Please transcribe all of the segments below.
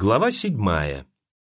Глава 7.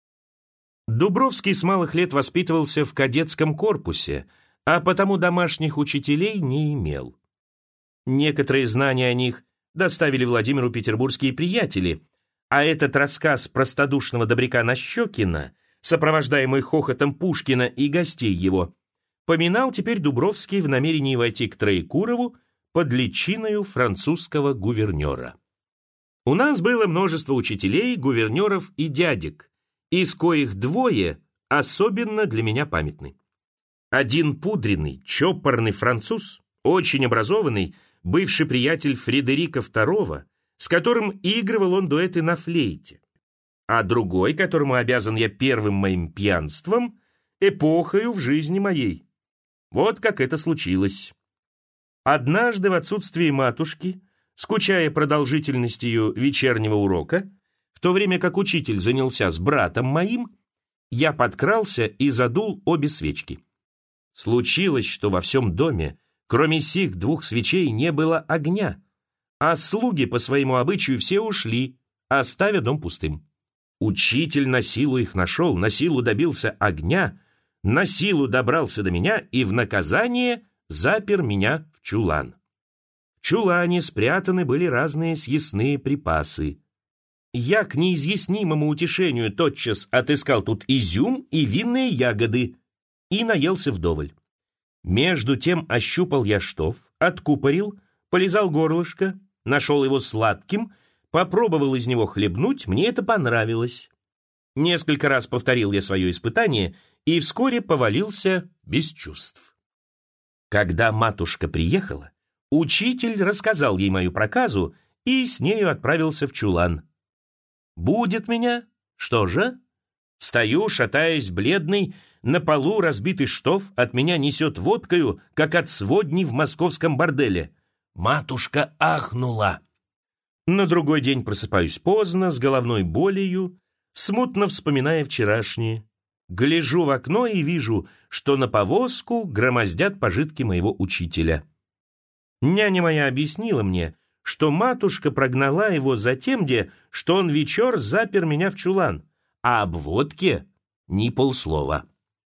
Дубровский с малых лет воспитывался в кадетском корпусе, а потому домашних учителей не имел. Некоторые знания о них доставили Владимиру петербургские приятели, а этот рассказ простодушного добряка Нащекина, сопровождаемый хохотом Пушкина и гостей его, поминал теперь Дубровский в намерении войти к Троекурову под личиною французского гувернера. У нас было множество учителей, гувернеров и дядек, из коих двое особенно для меня памятны. Один пудренный, чопорный француз, очень образованный, бывший приятель Фредерика II, с которым игрывал он дуэты на флейте, а другой, которому обязан я первым моим пьянством, эпохою в жизни моей. Вот как это случилось. Однажды в отсутствие матушки, скучая продолжительностью вечернего урока, в то время как учитель занялся с братом моим, я подкрался и задул обе свечки. Случилось, что во всем доме, кроме сих двух свечей, не было огня, а слуги по своему обычаю все ушли, оставя дом пустым. Учитель на силу их нашел, на силу добился огня, на силу добрался до меня и в наказание запер меня в чулан. В чулане спрятаны были разные съестные припасы. Я к неизъяснимому утешению тотчас отыскал тут изюм и винные ягоды и наелся вдоволь. Между тем ощупал я штоф, откупорил, полизал горлышко, нашел его сладким, попробовал из него хлебнуть, мне это понравилось. Несколько раз повторил я свое испытание и вскоре повалился без чувств. Когда матушка приехала, учитель рассказал ей мою проказу и с нею отправился в чулан. Будет меня? Что же? Стою, шатаясь, бледный, на полу разбитый штоф от меня несет водкою, как от сводни в московском борделе. Матушка ахнула. На другой день просыпаюсь поздно, с головной болью, смутно вспоминая вчерашнее. Гляжу в окно и вижу, что на повозку громоздят пожитки моего учителя. Няня моя объяснила мне, что матушка прогнала его за тем, что он вечер запер меня в чулан, а об водке ни полслова.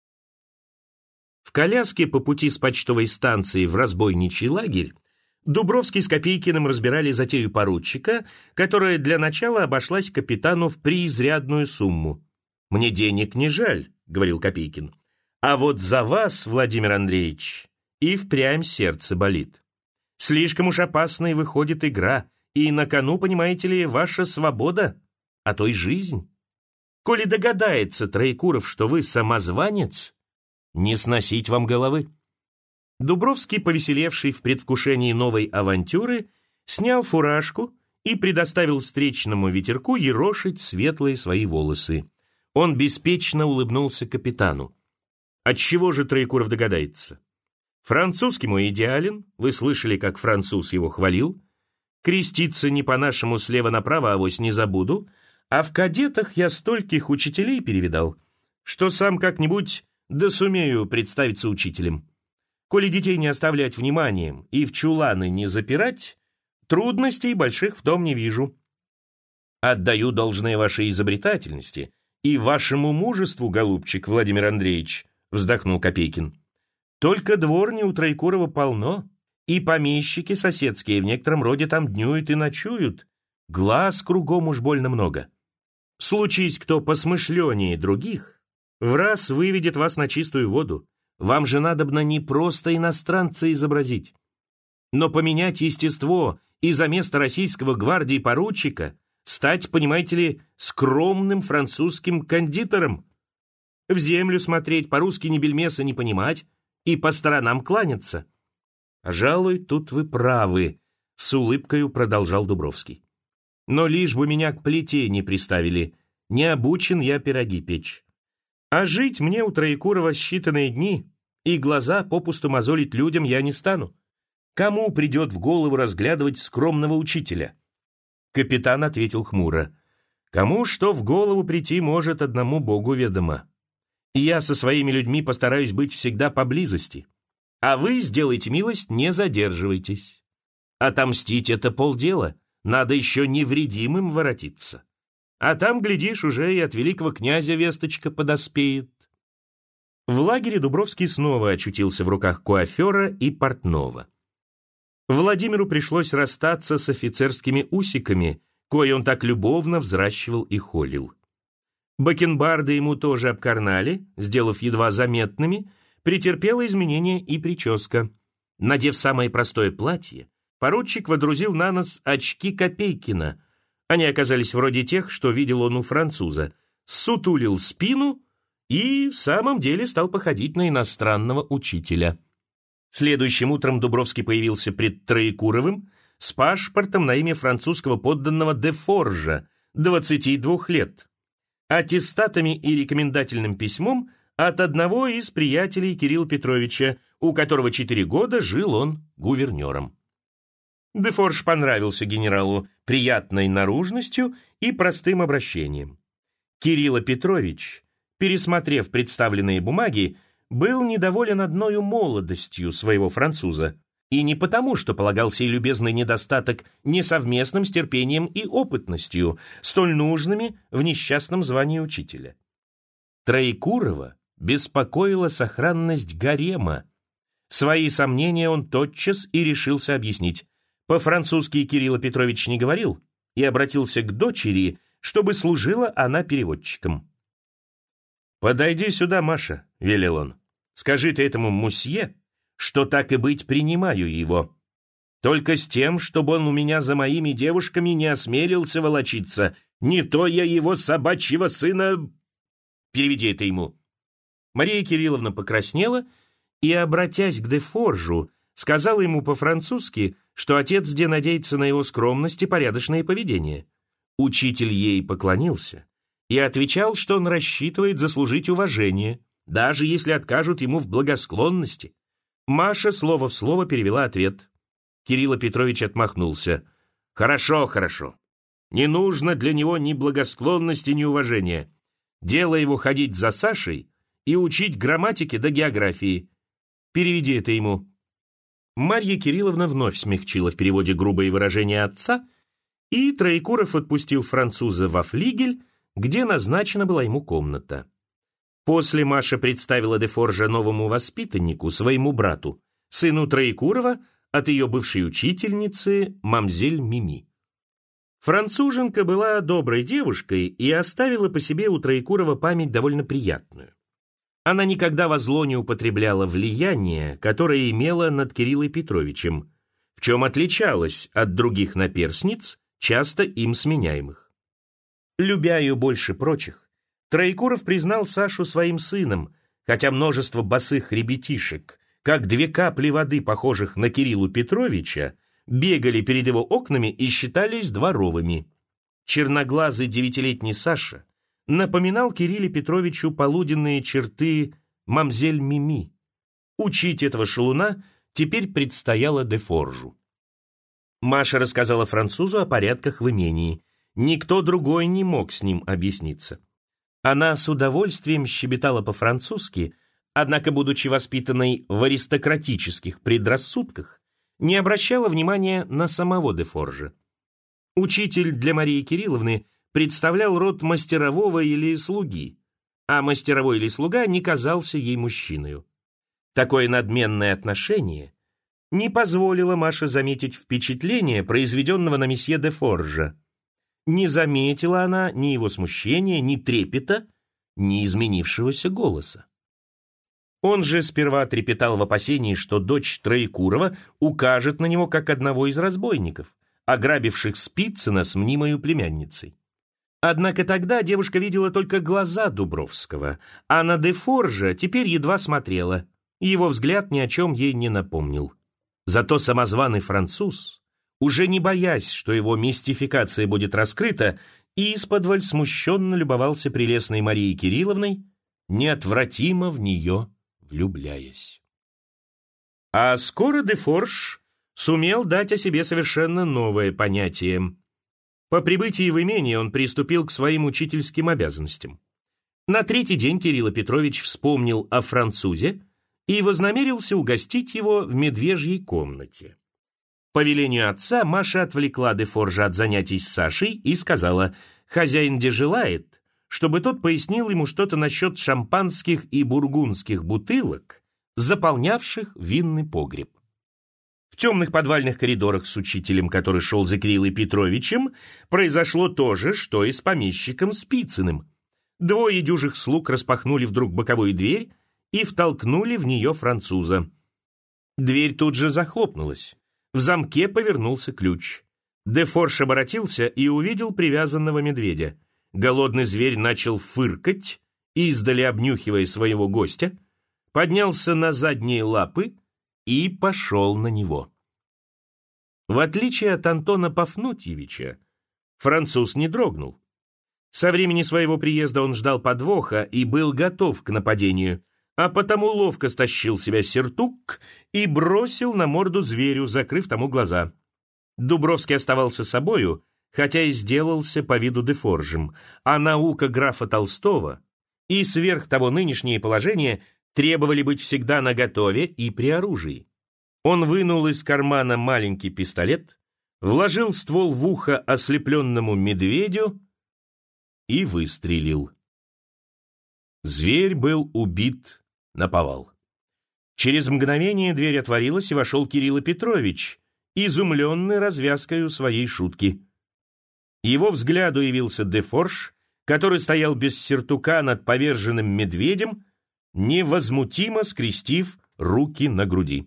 В коляске по пути с почтовой станции в разбойничий лагерь Дубровский с Копейкиным разбирали затею поручика, которая для начала обошлась капитану в преизрядную сумму. «Мне денег не жаль», — говорил Копейкин, «а вот за вас, Владимир Андреевич, и впрямь сердце болит. Слишком уж опасной выходит игра, и на кону, понимаете ли, ваша свобода, а то и жизнь. Коли догадается Троекуров, что вы самозванец, не сносить вам головы». Дубровский, повеселевший в предвкушении новой авантюры, снял фуражку и предоставил встречному ветерку ерошить светлые свои волосы. Он беспечно улыбнулся капитану. Отчего же Троекуров догадается? Французский мой идеален, вы слышали, как француз его хвалил. Креститься не по-нашему слева направо, авось не забуду, а в кадетах я стольких учителей перевидал, что сам как-нибудь да сумею представиться учителем. Коли детей не оставлять вниманием и в чуланы не запирать, трудностей больших в том не вижу. Отдаю должное вашей изобретательности и вашему мужеству, голубчик Владимир Андреевич, вздохнул Копейкин. Только дворни у Троекурова полно, и помещики соседские в некотором роде там днюют и ночуют. Глаз кругом уж больно много. Случись кто посмышленнее других, враз выведет вас на чистую воду. Вам же надобно не просто иностранца изобразить, но поменять естество и за место российского гвардии поручика стать, понимаете ли, скромным французским кондитером. В землю смотреть, по-русски ни бельмеса не понимать и по сторонам кланяться. «Пожалуй, тут вы правы», — с улыбкою продолжал Дубровский. «Но лишь бы меня к плите не приставили, не обучен я пироги печь. А жить мне у Троекурова считанные дни, и глаза попусту мозолить людям я не стану. Кому придет в голову разглядывать скромного учителя?» Капитан ответил хмуро. «Кому что в голову прийти может, одному Богу ведомо. И я со своими людьми постараюсь быть всегда поблизости. А вы, сделайте милость, не задерживайтесь. Отомстить — это полдела, надо еще невредимым воротиться. А там, глядишь, уже и от великого князя весточка подоспеет. В лагере Дубровский снова очутился в руках куафера и портного. Владимиру пришлось расстаться с офицерскими усиками, кои он так любовно взращивал и холил. Бакенбарды ему тоже обкарнали, сделав едва заметными, претерпела изменения и прическа. Надев самое простое платье, поручик водрузил на нос очки Копейкина. Они оказались вроде тех, что видел он у француза. Сутулил спину и в самом деле стал походить на иностранного учителя. Следующим утром Дубровский появился пред Троекуровым с паспортом на имя французского подданного де Форжа, 22 лет, аттестатами и рекомендательным письмом от одного из приятелей Кирилла Петровича, у которого 4 года жил он гувернером. Де Форж понравился генералу приятной наружностью и простым обращением. Кирилл Петрович, пересмотрев представленные бумаги, был недоволен одною молодостью своего француза, и не потому, что полагал сей любезный недостаток несовместным с терпением и опытностью, столь нужными в несчастном звании учителя. Троекурова беспокоила сохранность гарема. Свои сомнения он тотчас и решился объяснить. По-французски Кирилл Петрович не говорил и обратился к дочери, чтобы служила она переводчиком. «Подойди сюда, Маша», — велел он. «Скажи ты этому мусье, что так и быть принимаю его. Только с тем, чтобы он у меня за моими девушками не осмелился волочиться. Не то я его собачьего сына... Переведи это ему». Мария Кирилловна покраснела и, обратясь к де Форжу, сказала ему по-французски, что отец де надеется на его скромность и порядочное поведение. Учитель ей поклонился и отвечал, что он рассчитывает заслужить уважение, даже если откажут ему в благосклонности. Маша слово в слово перевела ответ. Кирилл Петрович отмахнулся. «Хорошо, хорошо. Не нужно для него ни благосклонности, ни уважения. Дело его ходить за Сашей и учить грамматике да географии. Переведи это ему». Марья Кирилловна вновь смягчила в переводе грубые выражения отца, и Троекуров отпустил француза во флигель, где назначена была ему комната. После Маша представила де Форжа новому воспитаннику, своему брату, сыну Троекурова, от ее бывшей учительницы мамзель Мими. Француженка была доброй девушкой и оставила по себе у Троекурова память довольно приятную. Она никогда во зло не употребляла влияние, которое имела над Кириллом Петровичем, в чем отличалась от других наперсниц, часто им сменяемых. Любя ее больше прочих, Троекуров признал Сашу своим сыном, хотя множество босых ребятишек, как 2 капли воды, похожих на Кирилла Петровича, бегали перед его окнами и считались дворовыми. Черноглазый 9-летний Саша напоминал Кириллу Петровичу полуденные черты мамзель Мими. Учить этого шалуна теперь предстояло де Форжу. Маша рассказала французу о порядках в имении. Никто другой не мог с ним объясниться. Она с удовольствием щебетала по-французски, однако, будучи воспитанной в аристократических предрассудках, не обращала внимания на самого де Форжа. Учитель для Марии Кирилловны представлял род мастерового или слуги, а мастеровой или слуга не казался ей мужчиною. Такое надменное отношение не позволило Маше заметить впечатление, произведенного на месье де Форжа. Не заметила она ни его смущения, ни трепета, ни изменившегося голоса. Он же сперва трепетал в опасении, что дочь Троекурова укажет на него как одного из разбойников, ограбивших Спицына с мнимою племянницей. Однако тогда девушка видела только глаза Дубровского, а на де Форжа теперь едва смотрела, и его взгляд ни о чем ей не напомнил. Зато самозваный француз, уже не боясь, что его мистификация будет раскрыта, исподволь смущенно любовался прелестной Марией Кирилловной, неотвратимо в нее влюбляясь. А скоро де Форж сумел дать о себе совершенно новое понятие. По прибытии в имение он приступил к своим учительским обязанностям. На 3-й день Кирилл Петрович вспомнил о французе и вознамерился угостить его в медвежьей комнате. По велению отца Маша отвлекла де Форжа от занятий с Сашей и сказала: Хозяин де желает, чтобы тот пояснил ему что-то насчет шампанских и бургундских бутылок, заполнявших винный погреб. В темных подвальных коридорах с учителем, который шел за Кириллой Петровичем, произошло то же, что и с помещиком Спицыным. Двое дюжих слуг распахнули вдруг боковую дверь и втолкнули в нее француза. Дверь тут же захлопнулась. В замке повернулся ключ. Дефорж оборотился и увидел привязанного медведя. Голодный зверь начал фыркать, издали обнюхивая своего гостя, поднялся на задние лапы и пошел на него. В отличие от Антона Пафнутьевича, француз не дрогнул. Со времени своего приезда он ждал подвоха и был готов к нападению, а потому ловко стащил с себя сюртук и бросил на морду зверю, закрыв тому глаза. Дубровский оставался собою, хотя и сделался по виду Дефоржем, а наука графа Толстого и сверх того нынешнее положение требовали быть всегда наготове и при оружии. Он вынул из кармана маленький пистолет, вложил ствол в ухо ослепленному медведю и выстрелил. Зверь был убит наповал. Через мгновение дверь отворилась, и вошел Кирилл Петрович, изумленный развязкою своей шутки. Его взгляду явился Дефорж, который стоял без сюртука над поверженным медведем, невозмутимо скрестив руки на груди.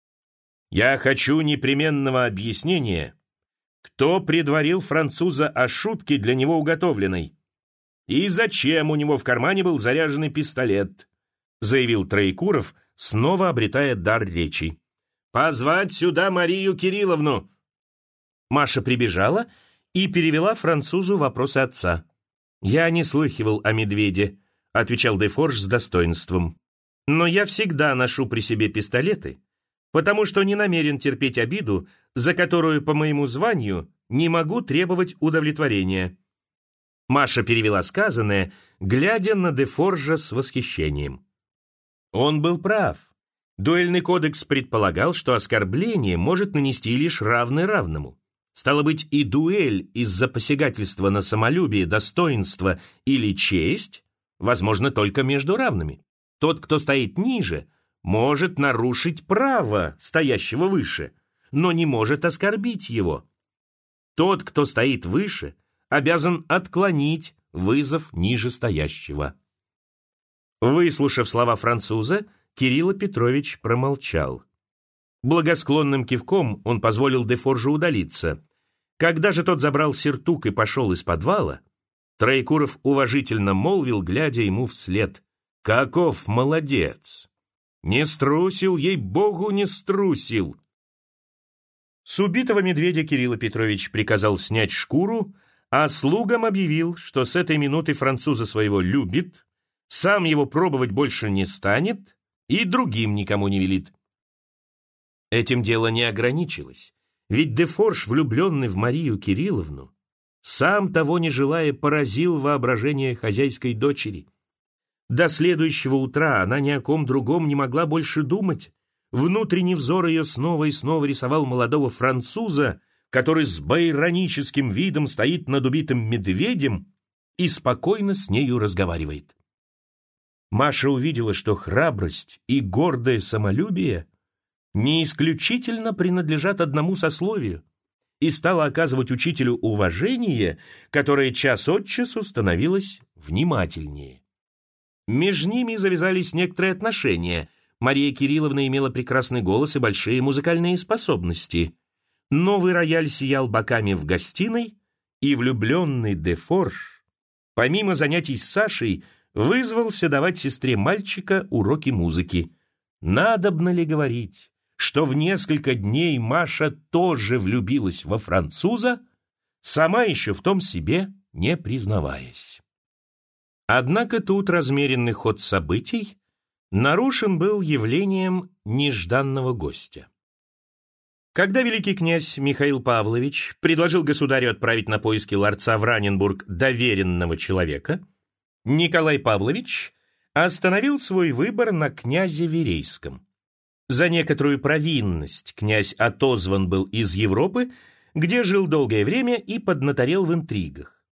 «Я хочу непременного объяснения, кто предварил француза о шутке для него уготовленной, и зачем у него в кармане был заряженный пистолет», заявил Троекуров, снова обретая дар речи. «Позвать сюда Марию Кирилловну!» Маша прибежала и перевела французу вопросы отца. «Я не слыхивал о медведе», — отвечал Дефорж с достоинством. «Но я всегда ношу при себе пистолеты, потому что не намерен терпеть обиду, за которую по моему званию не могу требовать удовлетворения». Маша перевела сказанное, глядя на Дефоржа с восхищением. Он был прав. Дуэльный кодекс предполагал, что оскорбление может нанести лишь равный равному. Стало быть, и дуэль из-за посягательства на самолюбие, достоинство или честь возможно только между равными. Тот, кто стоит ниже, может нарушить право стоящего выше, но не может оскорбить его. Тот, кто стоит выше, обязан отклонить вызов нижестоящего. Выслушав слова француза, Кирилл Петрович промолчал. Благосклонным кивком он позволил Дефоржу удалиться. Когда же тот забрал сюртук и пошел из подвала, Троекуров уважительно молвил, глядя ему вслед: «Каков молодец! Не струсил, ей-богу, не струсил!» С убитого медведя Кирилл Петрович приказал снять шкуру, а слугам объявил, что с этой минуты француза своего любит, сам его пробовать больше не станет и другим никому не велит. Этим дело не ограничилось, ведь Дефорж, влюбленный в Марию Кирилловну, сам того не желая, поразил воображение хозяйской дочери. До следующего утра она ни о ком другом не могла больше думать. Внутренний взор ее снова и снова рисовал молодого француза, который с байроническим видом стоит над убитым медведем и спокойно с нею разговаривает. Маша увидела, что храбрость и гордое самолюбие не исключительно принадлежат одному сословию, и стала оказывать учителю уважение, которое час от часу становилось внимательнее. Между ними завязались некоторые отношения. Мария Кирилловна имела прекрасный голос и большие музыкальные способности. Новый рояль сиял боками в гостиной, и влюбленный Дефорж, помимо занятий с Сашей, вызвался давать сестре мальчика уроки музыки. Надобно ли говорить, что в несколько дней Маша тоже влюбилась во француза, сама еще в том себе не признаваясь. Однако тут размеренный ход событий нарушен был явлением нежданного гостя. Когда великий князь Михаил Павлович предложил государю отправить на поиски ларца в Раненбург доверенного человека, Николай Павлович остановил свой выбор на князе Верейском. За некоторую провинность князь отозван был из Европы, где жил долгое время и поднаторел в интригах.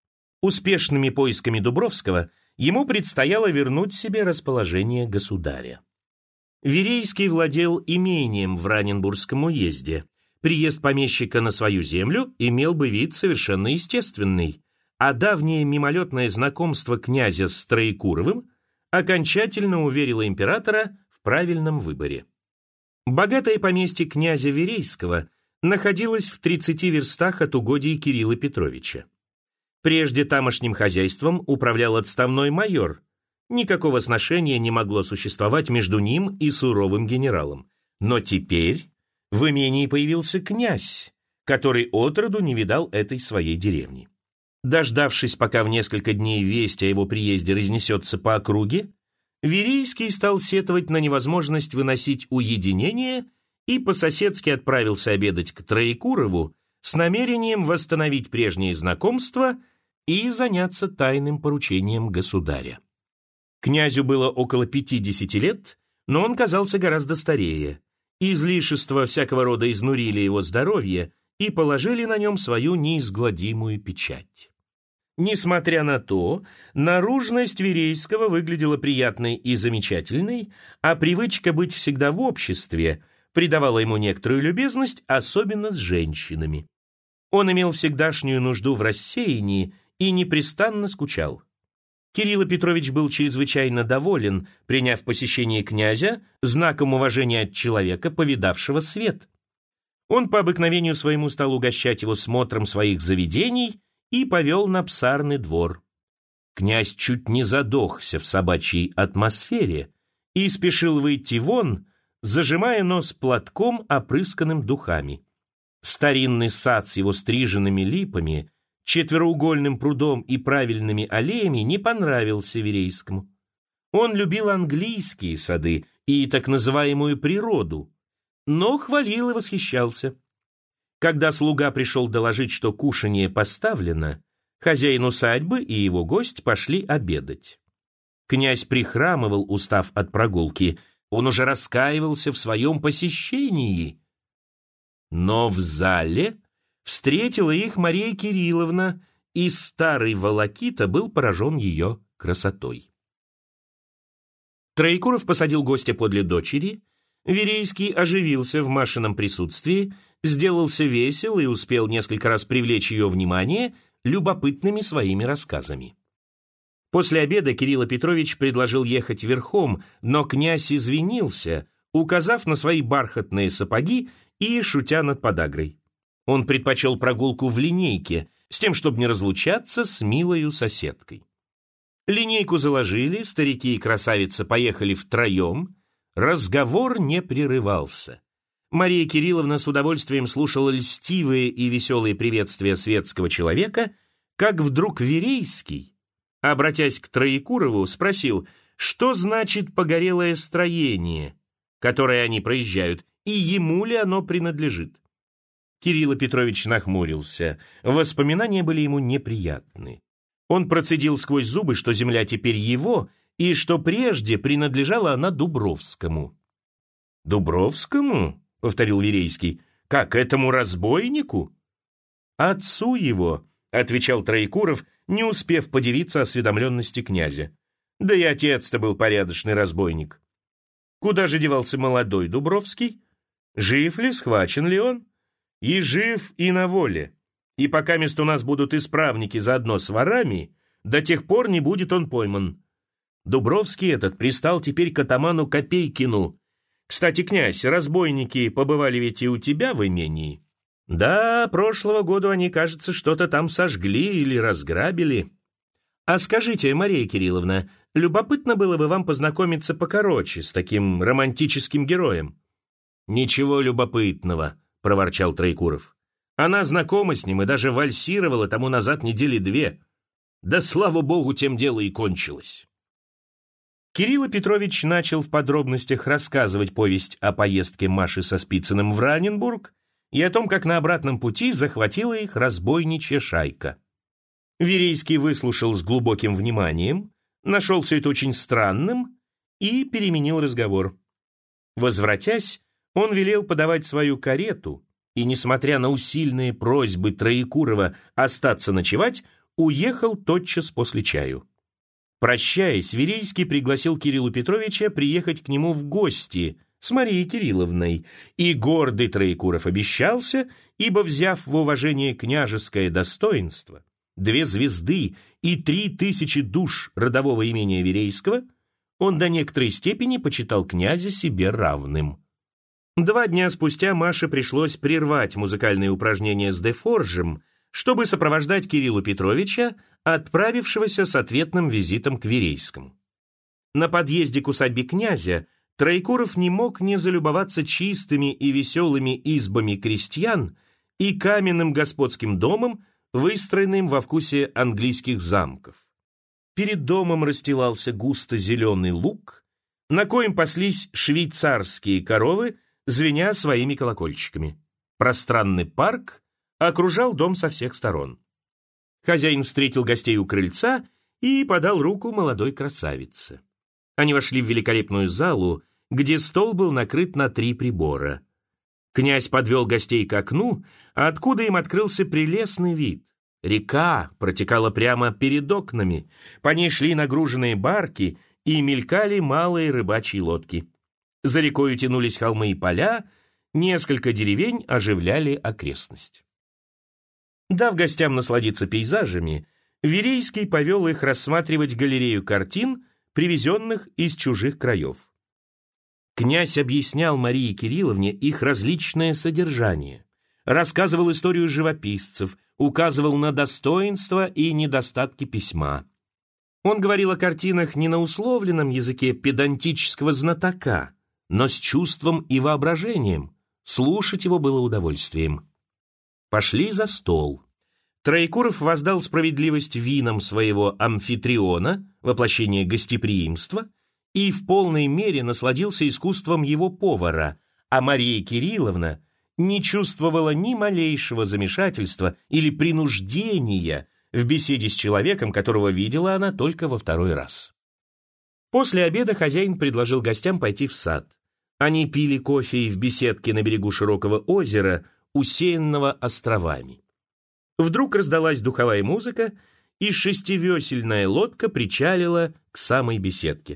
Успешными поисками Дубровского ему предстояло вернуть себе расположение государя. Верейский владел имением в Раненбургском уезде. Приезд помещика на свою землю имел бы вид совершенно естественный, а давнее мимолетное знакомство князя с Троекуровым окончательно уверило императора в правильном выборе. Богатое поместье князя Верейского находилось в 30 верстах от угодий Кирилла Петровича. Прежде тамошним хозяйством управлял отставной майор. Никакого сношения не могло существовать между ним и суровым генералом. Но теперь в имении появился князь, который отроду не видал этой своей деревни. Дождавшись, пока в несколько дней весть о его приезде разнесется по округе, Верейский стал сетовать на невозможность выносить уединение и по-соседски отправился обедать к Троекурову с намерением восстановить прежние знакомства и заняться тайным поручением государя. Князю было около 50 лет, но он казался гораздо старее. Излишества всякого рода изнурили его здоровье и положили на нем свою неизгладимую печать. Несмотря на то, наружность Верейского выглядела приятной и замечательной, а привычка быть всегда в обществе придавала ему некоторую любезность, особенно с женщинами. Он имел всегдашнюю нужду в рассеянии и непрестанно скучал. Кирилл Петрович был чрезвычайно доволен, приняв посещение князя знаком уважения от человека, повидавшего свет. Он по обыкновению своему стал угощать его смотром своих заведений и повел на Псарный двор. Князь чуть не задохся в собачьей атмосфере и спешил выйти вон, зажимая нос платком, опрысканным духами. Старинный сад с его стриженными липами, четвероугольным прудом и правильными аллеями не понравился Верейскому. Он любил английские сады и так называемую природу, но хвалил и восхищался. Когда слуга пришел доложить, что кушанье поставлено, хозяин усадьбы и его гость пошли обедать. Князь прихрамывал, устав от прогулки, он уже раскаивался в своем посещении. Но в зале встретила их Мария Кирилловна, и старый волокита был поражен ее красотой. Троекуров посадил гостя подле дочери. Верейский оживился в Машином присутствии, сделался весел и успел несколько раз привлечь ее внимание любопытными своими рассказами. После обеда Кирилл Петрович предложил ехать верхом, но князь извинился, указав на свои бархатные сапоги и шутя над подагрой. Он предпочел прогулку в линейке, с тем, чтобы не разлучаться с милою соседкой. Линейку заложили, старики и красавица поехали втроем. Разговор не прерывался. Мария Кирилловна с удовольствием слушала льстивые и веселые приветствия светского человека, как вдруг Верейский, обратясь к Троекурову, спросил, что значит погорелое строение, которое они проезжают, и ему ли оно принадлежит. Кирилл Петрович нахмурился. Воспоминания были ему неприятны. Он процедил сквозь зубы, что земля теперь его, и что прежде принадлежала она Дубровскому. «Дубровскому?» — повторил Верейский. «Как, этому разбойнику?» «Отцу его», — отвечал Троекуров, не успев подивиться осведомленности князя. «Да и отец-то был порядочный разбойник». «Куда же девался молодой Дубровский? Жив ли, схвачен ли он?» «И жив, и на воле. И пока мест у нас будут исправники заодно с ворами, до тех пор не будет он пойман. Дубровский этот пристал теперь к атаману Копейкину. Кстати, князь, разбойники побывали ведь и у тебя в имении?» «Да, прошлого года они, кажется, что-то там сожгли или разграбили». «А скажите, Мария Кирилловна, любопытно было бы вам познакомиться покороче с таким романтическим героем?» «Ничего любопытного», — проворчал Троекуров. «Она знакома с ним и даже вальсировала тому назад недели 2. Да, слава богу, тем дело и кончилось». Кирилл Петрович начал в подробностях рассказывать повесть о поездке Маши со Спицыным в Раненбург и о том, как на обратном пути захватила их разбойничья шайка. Верейский выслушал с глубоким вниманием, нашел все это очень странным и переменил разговор. Возвратясь, он велел подавать свою карету и, несмотря на усильные просьбы Троекурова остаться ночевать, уехал тотчас после чаю. Прощаясь, Верейский пригласил Кирилла Петровича приехать к нему в гости с Марией Кирилловной, и гордый Троекуров обещался, ибо, взяв в уважение княжеское достоинство, 2 звезды и 3000 душ родового имения Верейского, он до некоторой степени почитал князя себе равным. 2 дня спустя Маше пришлось прервать музыкальные упражнения с Дефоржем, чтобы сопровождать Кирилла Петровича, отправившегося с ответным визитом к Верейскому. На подъезде к усадьбе князя Троекуров не мог не залюбоваться чистыми и веселыми избами крестьян и каменным господским домом, выстроенным во вкусе английских замков. Перед домом расстилался густо зеленый луг, на коем паслись швейцарские коровы, звеня своими колокольчиками. Пространный парк окружал дом со всех сторон. Хозяин встретил гостей у крыльца и подал руку молодой красавице. Они вошли в великолепную залу, где стол был накрыт на 3 прибора. Князь подвел гостей к окну, откуда им открылся прелестный вид. Река протекала прямо перед окнами, по ней шли нагруженные барки и мелькали малые рыбачьи лодки. За рекою тянулись холмы и поля, несколько деревень оживляли окрестность. Дав гостям насладиться пейзажами, Верейский повел их рассматривать галерею картин, привезенных из чужих краев. Князь объяснял Марии Кирилловне их различное содержание, рассказывал историю живописцев, указывал на достоинства и недостатки письма. Он говорил о картинах не на условленном языке педантического знатока, но с чувством и воображением. Слушать его было удовольствием. Пошли за стол. Троекуров воздал справедливость винам своего амфитриона, воплощение гостеприимства, и в полной мере насладился искусством его повара, а Мария Кирилловна не чувствовала ни малейшего замешательства или принуждения в беседе с человеком, которого видела она только во 2-й раз. После обеда хозяин предложил гостям пойти в сад. Они пили кофе в беседке на берегу широкого озера, усеянного островами. Вдруг раздалась духовая музыка, и 6-весельная лодка причалила к самой беседке.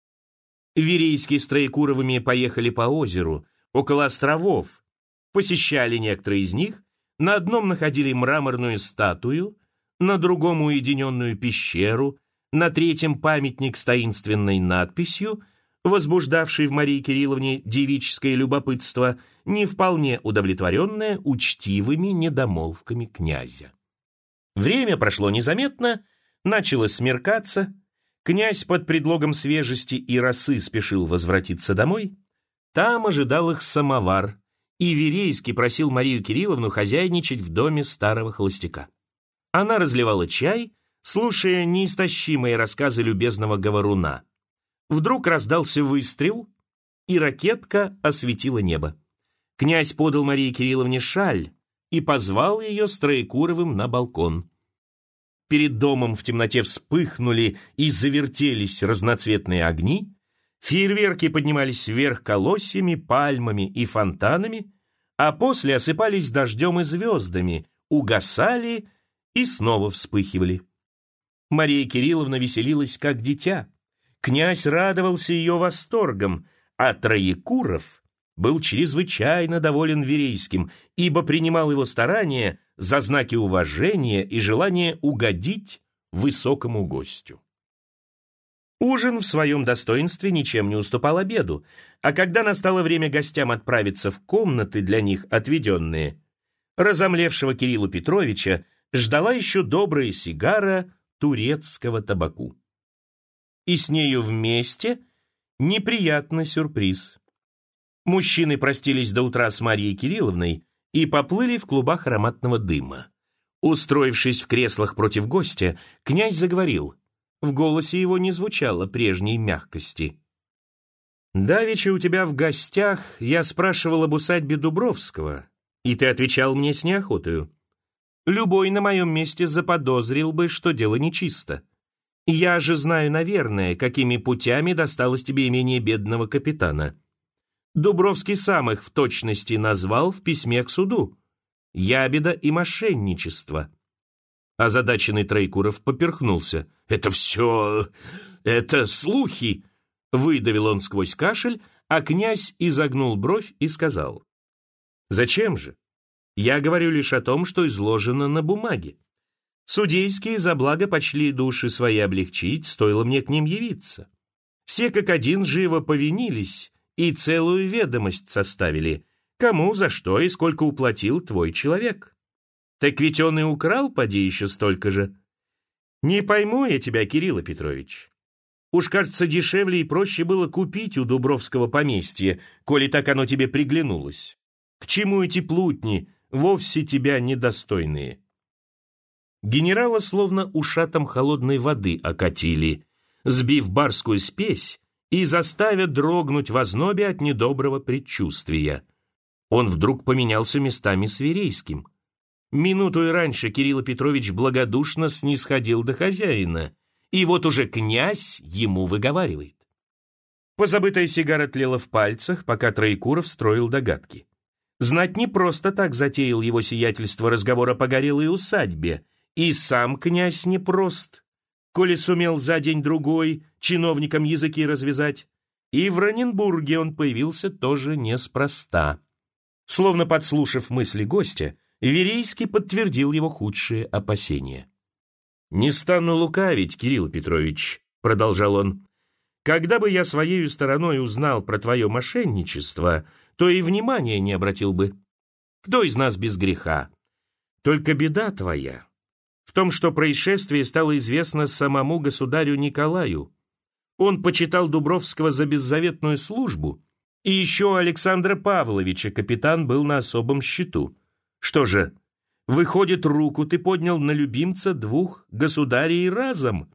Верейские с Троекуровыми поехали по озеру, около островов, посещали некоторые из них, на одном находили мраморную статую, на другом уединенную пещеру, на 3-м памятник с таинственной надписью, возбуждавший в Марии Кирилловне девическое любопытство, не вполне удовлетворенное учтивыми недомолвками князя. Время прошло незаметно, начало смеркаться, князь под предлогом свежести и росы спешил возвратиться домой. Там ожидал их самовар, и Верейский просил Марию Кирилловну хозяйничать в доме старого холостяка. Она разливала чай, слушая неистощимые рассказы любезного говоруна. Вдруг раздался выстрел, и ракетка осветила небо. Князь подал Марии Кирилловне шаль и позвал ее с Троекуровым на балкон. Перед домом в темноте вспыхнули и завертелись разноцветные огни, фейерверки поднимались вверх колосьями, пальмами и фонтанами, а после осыпались дождем и звездами, угасали и снова вспыхивали. Мария Кирилловна веселилась, как дитя. Князь радовался ее восторгом, а Троекуров был чрезвычайно доволен Верейским, ибо принимал его старания за знаки уважения и желания угодить высокому гостю. Ужин в своем достоинстве ничем не уступал обеду, а когда настало время гостям отправиться в комнаты для них отведенные, разомлевшего Кирилла Петровича ждала еще добрая сигара турецкого табаку. И с нею вместе неприятный сюрприз. Мужчины простились до утра с Марией Кирилловной и поплыли в клубах ароматного дыма. Устроившись в креслах против гостя, князь заговорил. В голосе его не звучало прежней мягкости. «Давеча у тебя в гостях я спрашивал об усадьбе Дубровского, и ты отвечал мне с неохотою. Любой на моем месте заподозрил бы, что дело нечисто. Я же знаю, наверное, какими путями досталось тебе имение бедного капитана. Дубровский сам их в точности назвал в письме к суду. Ябеда и мошенничество. Озадаченный Троекуров поперхнулся. Это слухи!» Выдавил он сквозь кашель, а князь изогнул бровь и сказал: «Зачем же? Я говорю лишь о том, что изложено на бумаге. Судейские за благо почли души свои облегчить, стоило мне к ним явиться. Все как один живо повинились и целую ведомость составили, кому, за что и сколько уплатил твой человек. Так ведь он и украл, поди, еще столько же. Не пойму я тебя, Кирилл Петрович. Уж, кажется, дешевле и проще было купить у Дубровского поместье, коли так оно тебе приглянулось. К чему эти плутни, вовсе тебя недостойные?» Генерала словно ушатом холодной воды окатили, сбив барскую спесь и заставя дрогнуть в ознобе от недоброго предчувствия. Он вдруг поменялся местами с Верейским. Минуту и раньше Кирилл Петрович благодушно снисходил до хозяина, и вот уже князь ему выговаривает. Позабытая сигара тлела в пальцах, пока Троекуров строил догадки. Знать не просто так затеял его сиятельство разговор о погорелой усадьбе, и сам князь непрост, коли сумел за день-другой чиновникам языки развязать, и в Раненбурге он появился тоже неспроста. Словно подслушав мысли гостя, Верейский подтвердил его худшие опасения. «Не стану лукавить, Кирилл Петрович», — продолжал он, «когда бы я своею стороной узнал про твое мошенничество, то и внимания не обратил бы. Кто из нас без греха? Только беда твоя в том, что происшествие стало известно самому государю Николаю. Он почитал Дубровского за беззаветную службу, и еще Александра Павловича капитан был на особом счету. Что же, выходит, руку ты поднял на любимца двух государей разом?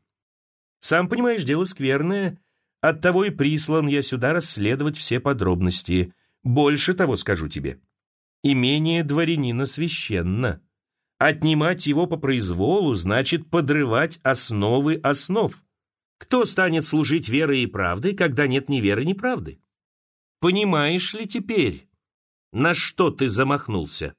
Сам понимаешь, дело скверное, оттого и прислан я сюда расследовать все подробности. Больше того скажу тебе. Имение дворянина священно. Отнимать его по произволу значит подрывать основы основ. Кто станет служить верой и правдой, когда нет ни веры, ни правды? Понимаешь ли теперь, на что ты замахнулся?»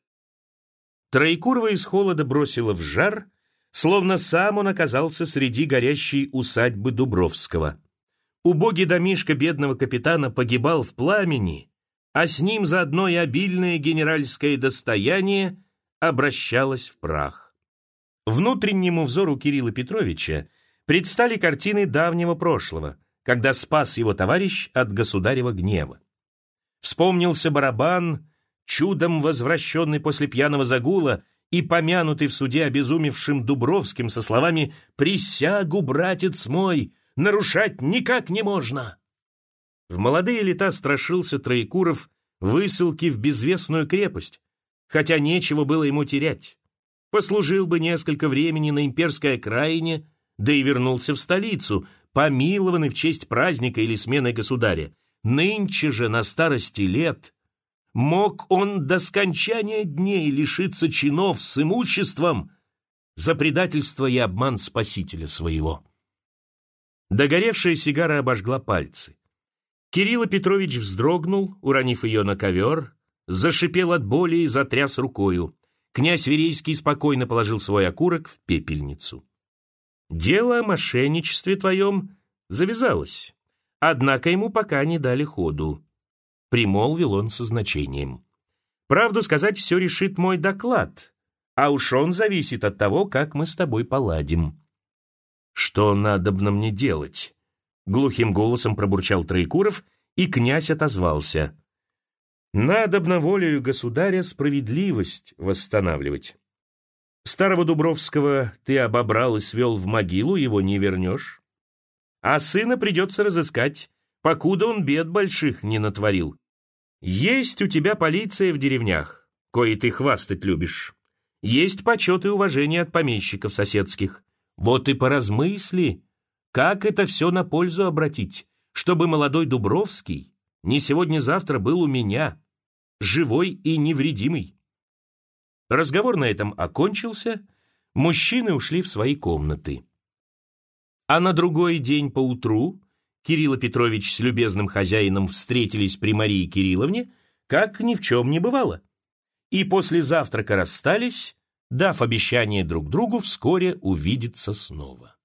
Троекурова из холода бросило в жар, словно сам он оказался среди горящей усадьбы Дубровского. Убогий домишко бедного капитана погибал в пламени, а с ним заодно и обильное генеральское достояние обращалось в прах. Внутреннему взору Кирилла Петровича предстали картины давнего прошлого, когда спас его товарищ от государева гнева. Вспомнился барабан, чудом возвращенный после пьяного загула и помянутый в суде обезумевшим Дубровским со словами «Присягу, братец мой, нарушать никак не можно». В молодые лета страшился Троекуров высылки в безвестную крепость, хотя нечего было ему терять. Послужил бы несколько времени на имперской окраине, да и вернулся в столицу, помилованный в честь праздника или смены государя. Нынче же, на старости лет, мог он до скончания дней лишиться чинов с имуществом за предательство и обман спасителя своего. Догоревшая сигара обожгла пальцы. Кирилл Петрович вздрогнул, уронив ее на ковер, зашипел от боли и затряс рукою. Князь Верейский спокойно положил свой окурок в пепельницу. «Дело о мошенничестве твоем завязалось, однако ему пока не дали ходу», — примолвил он со значением. «Правду сказать, все решит мой доклад, а уж он зависит от того, как мы с тобой поладим». «Что надобно мне делать?» — глухим голосом пробурчал Троекуров, и князь отозвался. «Надобно волею государя справедливость восстанавливать. Старого Дубровского ты обобрал и свел в могилу, его не вернешь. А сына придется разыскать, покуда он бед больших не натворил. Есть у тебя полиция в деревнях, кои ты хвастать любишь. Есть почет и уважение от помещиков соседских. Вот и поразмысли, как это все на пользу обратить, чтобы молодой Дубровский не сегодня-завтра был у меня, живой и невредимый». Разговор на этом окончился, мужчины ушли в свои комнаты. А на другой день поутру Кирилл Петрович с любезным хозяином встретились при Марии Кирилловне, как ни в чем не бывало. И после завтрака расстались, дав обещание друг другу вскоре увидеться снова.